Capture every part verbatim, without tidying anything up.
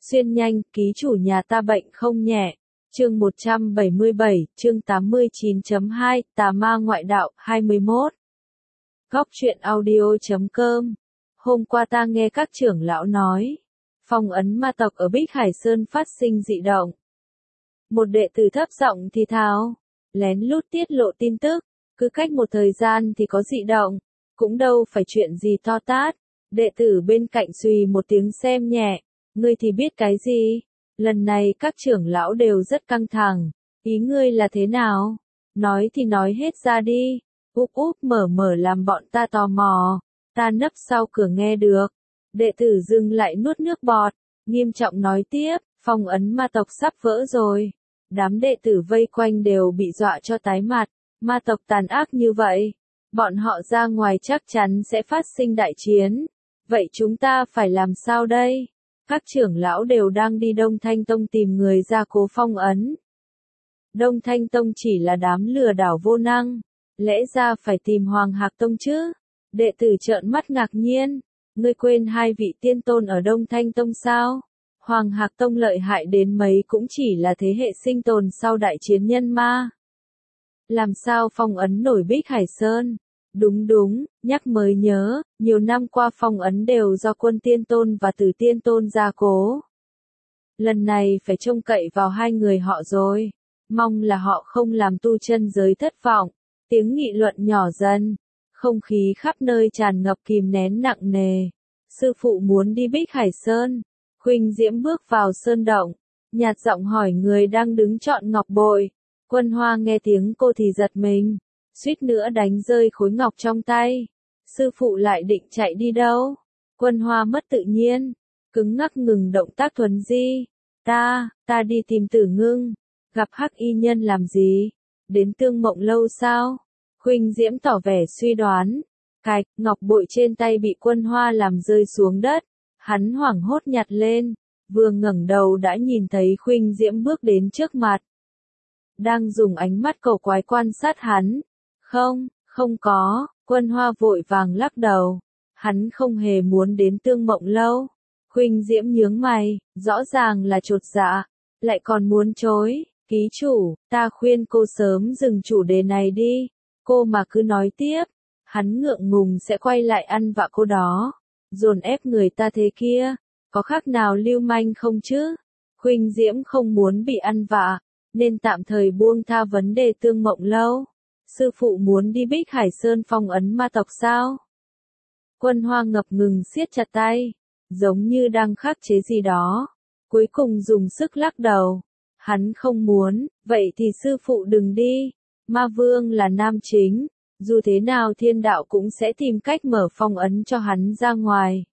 Xuyên nhanh, ký chủ nhà ta bệnh không nhẹ. Chương một trăm bảy mươi bảy, chương tám mươi chín chấm hai, Tà ma ngoại đạo, hai mươi mốt. Góc truyện audio chấm com. Hôm qua ta nghe các trưởng lão nói, phong ấn ma tộc ở Bích Hải Sơn phát sinh dị động. Một đệ tử thấp giọng thì thào, lén lút tiết lộ tin tức, cứ cách một thời gian thì có dị động, cũng đâu phải chuyện gì to tát. Đệ tử bên cạnh xùy một tiếng xem nhẹ, ngươi thì biết cái gì? Lần này các trưởng lão đều rất căng thẳng, ý ngươi là thế nào? Nói thì nói hết ra đi, úp úp mở mở làm bọn ta tò mò, ta nấp sau cửa nghe được. Đệ tử dừng lại nuốt nước bọt, nghiêm trọng nói tiếp, phong ấn ma tộc sắp vỡ rồi. Đám đệ tử vây quanh đều bị dọa cho tái mặt, ma tộc tàn ác như vậy, bọn họ ra ngoài chắc chắn sẽ phát sinh đại chiến. Vậy chúng ta phải làm sao đây? Các trưởng lão đều đang đi Đông Thanh Tông tìm người ra cố phong ấn. Đông Thanh Tông chỉ là đám lừa đảo vô năng, lẽ ra phải tìm Hoàng Hạc Tông chứ? Đệ tử trợn mắt ngạc nhiên, ngươi quên hai vị tiên tôn ở Đông Thanh Tông sao? Hoàng Hạc Tông lợi hại đến mấy cũng chỉ là thế hệ sinh tồn sau đại chiến nhân ma. Làm sao phong ấn nổi Bích Hải Sơn? Đúng đúng, nhắc mới nhớ, nhiều năm qua phong ấn đều do Quân Tiên Tôn và Tử Tiên Tôn gia cố. Lần này phải trông cậy vào hai người họ rồi, mong là họ không làm tu chân giới thất vọng. Tiếng nghị luận nhỏ dần, không khí khắp nơi tràn ngập kìm nén nặng nề. Sư phụ muốn đi Bích Hải Sơn. Khuynh Diễm bước vào sơn động, nhạt giọng hỏi người đang đứng chọn ngọc bội. Quân Hoa nghe tiếng cô thì giật mình, suýt nữa đánh rơi khối ngọc trong tay. Sư phụ lại định chạy đi đâu? Quân Hoa mất tự nhiên, cứng ngắc ngừng động tác thuần di. Ta, ta đi tìm Tử Ngưng. Gặp Hắc Y Nhân làm gì? Đến Tương Mộng Lâu sao? Khuynh Diễm tỏ vẻ suy đoán. Cạch, ngọc bội trên tay bị Quân Hoa làm rơi xuống đất. Hắn hoảng hốt nhặt lên, vừa ngẩng đầu đã nhìn thấy Khuynh Diễm bước đến trước mặt. Đang dùng ánh mắt cầu quái quan sát hắn. Không, không có, Quân Hoa vội vàng lắc đầu. Hắn không hề muốn đến Tương Mộng Lâu. Khuynh Diễm nhướng mày, rõ ràng là chột dạ, lại còn muốn chối. Ký chủ, ta khuyên cô sớm dừng chủ đề này đi. Cô mà cứ nói tiếp, hắn ngượng ngùng sẽ quay lại ăn vạ cô đó. Dồn ép người ta thế kia, có khác nào lưu manh không chứ? Khuynh Diễm không muốn bị ăn vạ, nên tạm thời buông tha vấn đề Tương Mộng Lâu. Sư phụ muốn đi Bích Hải Sơn phong ấn ma tộc sao? Quân Hoa ngập ngừng siết chặt tay, giống như đang khắc chế gì đó. Cuối cùng dùng sức lắc đầu. Hắn không muốn, vậy thì sư phụ đừng đi. Ma Vương là nam chính. Dù thế nào thiên đạo cũng sẽ tìm cách mở phong ấn cho hắn ra ngoài.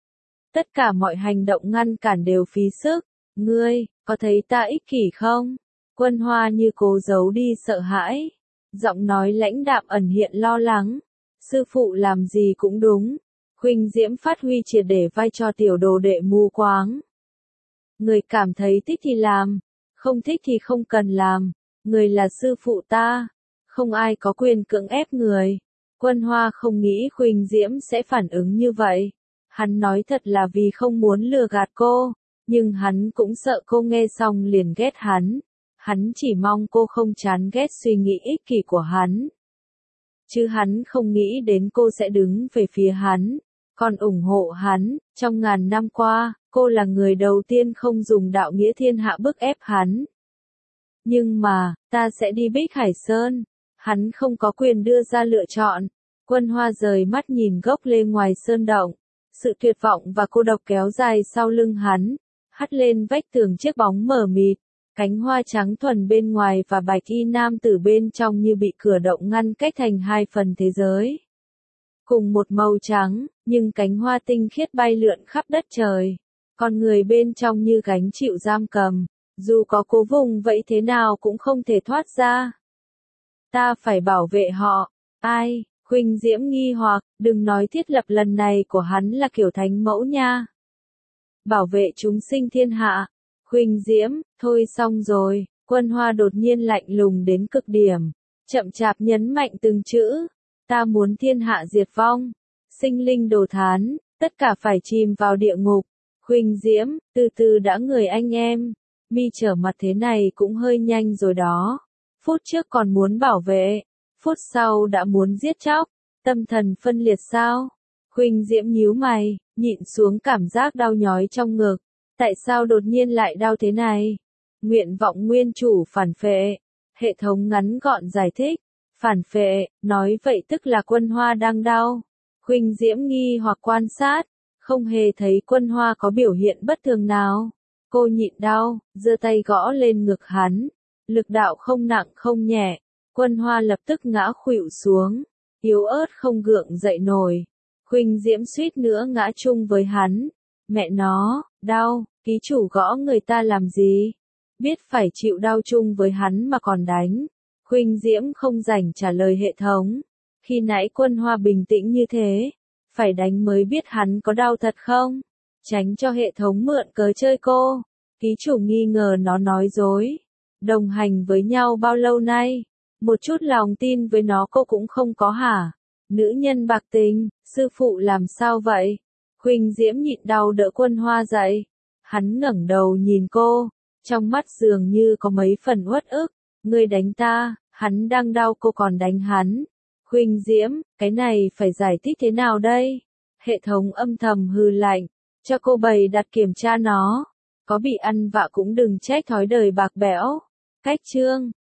Tất cả mọi hành động ngăn cản đều phí sức. Ngươi, có thấy ta ích kỷ không? Quân Hoa như cố giấu đi sợ hãi. Giọng nói lãnh đạm ẩn hiện lo lắng. Sư phụ làm gì cũng đúng. Khuynh Diễm phát huy triệt để vai trò tiểu đồ đệ mù quáng. Người cảm thấy thích thì làm, không thích thì không cần làm. Người là sư phụ ta. Không ai có quyền cưỡng ép người. Quân Hoa không nghĩ Khuynh Diễm sẽ phản ứng như vậy. Hắn nói thật là vì không muốn lừa gạt cô, nhưng hắn cũng sợ cô nghe xong liền ghét hắn. Hắn chỉ mong cô không chán ghét suy nghĩ ích kỷ của hắn. Chứ hắn không nghĩ đến cô sẽ đứng về phía hắn, còn ủng hộ hắn. Trong ngàn năm qua, cô là người đầu tiên không dùng đạo nghĩa thiên hạ bức ép hắn. Nhưng mà, ta sẽ đi Bích Hải Sơn. Hắn không có quyền đưa ra lựa chọn. Quân Hoa rời mắt nhìn gốc lê ngoài sơn động. Sự tuyệt vọng và cô độc kéo dài sau lưng hắn. Hắt lên vách tường chiếc bóng mờ mịt. Cánh hoa trắng thuần bên ngoài và bạch y nam tử bên trong như bị cửa động ngăn cách thành hai phần thế giới. Cùng một màu trắng, nhưng cánh hoa tinh khiết bay lượn khắp đất trời. Con người bên trong như gánh chịu giam cầm. Dù có cố vùng vậy thế nào cũng không thể thoát ra. Ta phải bảo vệ họ. Ai? Khuynh Diễm nghi hoặc, đừng nói thiết lập lần này của hắn là kiểu thánh mẫu nha. Bảo vệ chúng sinh thiên hạ. Khuynh Diễm, thôi xong rồi. Quân Hoa đột nhiên lạnh lùng đến cực điểm. Chậm chạp nhấn mạnh từng chữ. Ta muốn thiên hạ diệt vong. Sinh linh đồ thán, tất cả phải chìm vào địa ngục. Khuynh Diễm, từ từ đã người anh em, mi trở mặt thế này cũng hơi nhanh rồi đó. Phút trước còn muốn bảo vệ, phút sau đã muốn giết chóc, tâm thần phân liệt sao? Khuynh Diễm nhíu mày, nhịn xuống cảm giác đau nhói trong ngực. Tại sao đột nhiên lại đau thế này? Nguyện vọng nguyên chủ phản phệ. Hệ thống ngắn gọn giải thích. Phản phệ, nói vậy tức là Quân Hoa đang đau. Khuynh Diễm nghi hoặc quan sát, không hề thấy Quân Hoa có biểu hiện bất thường nào. Cô nhịn đau, giơ tay gõ lên ngực hắn. Lực đạo không nặng không nhẹ. Quân Hoa lập tức ngã khuỵu xuống, yếu ớt không gượng dậy nổi. Khuynh Diễm suýt nữa ngã chung với hắn. Mẹ nó, đau, ký chủ gõ người ta làm gì? Biết phải chịu đau chung với hắn mà còn đánh. Khuynh Diễm không rảnh trả lời hệ thống. Khi nãy Quân Hoa bình tĩnh như thế, phải đánh mới biết hắn có đau thật không? Tránh cho hệ thống mượn cớ chơi cô. Ký chủ nghi ngờ nó nói dối. Đồng hành với nhau bao lâu nay? Một chút lòng tin với nó cô cũng không có hả? Nữ nhân bạc tình, sư phụ làm sao vậy? Khuynh Diễm nhịn đau đỡ Quân Hoa dậy. Hắn ngẩng đầu nhìn cô, trong mắt dường như có mấy phần uất ức. Ngươi đánh ta, hắn đang đau cô còn đánh hắn. Khuynh Diễm, cái này phải giải thích thế nào đây? Hệ thống âm thầm hừ lạnh, cho cô bày đặt kiểm tra nó. Có bị ăn vạ cũng đừng trách thói đời bạc bẽo. Cách chương